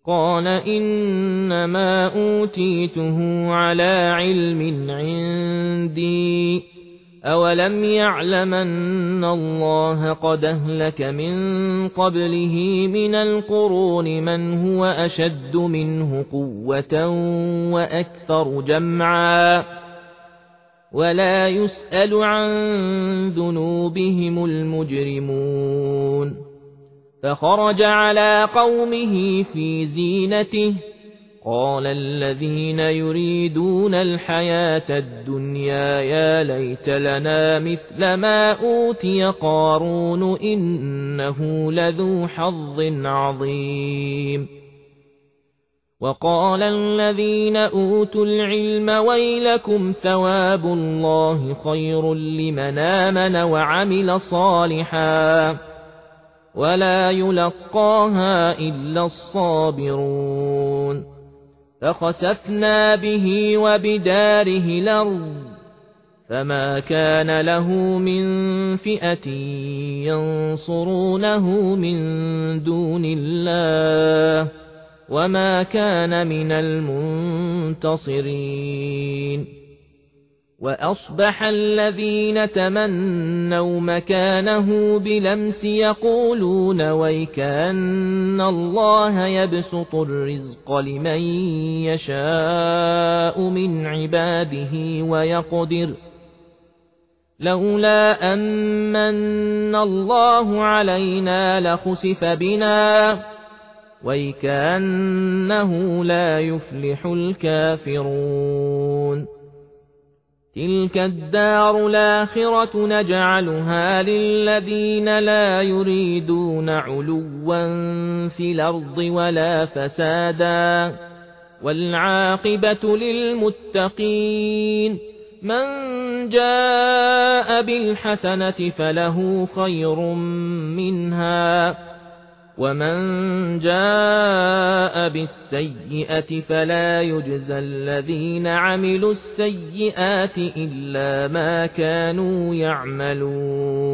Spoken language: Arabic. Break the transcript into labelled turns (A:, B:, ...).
A: قال إنما أوتيته على علم عندي أولم يعلم أن الله قد أهلك من قبله من القرون من هو أشد منه قوة وأكثر جمعا ولا يسأل عن ذنوبهم المجرمون فخرج على قومه في زينته قال الذين يريدون الحياة الدنيا يا ليت لنا مثل ما أوتي قارون إنه لذو حظ عظيم وقال الذين أوتوا العلم ويلكم ثواب الله خير لمن آمن وعمل صالحا ولا يلقاها إلا الصابرون فخسفنا به وبداره الأرض فما كان له من فئة ينصرونه من دون الله وما كان من المنتصرين وأصبح الذين تمنوا مكانه بلمس يقولون ويكأن الله يبسط الرزق لمن يشاء من عباده ويقدر لولا أمن الله علينا لخسف بنا ويكأنه لا يفلح الكافرون تلك الدار الآخرة نجعلها للذين لا يريدون علوا في الأرض ولا فسادا والعاقبة للمتقين من جاء بالحسنة فله خير منها ومن جاء بالسيئة فلا يجزى الذين عملوا السيئات إلا ما كانوا يعملون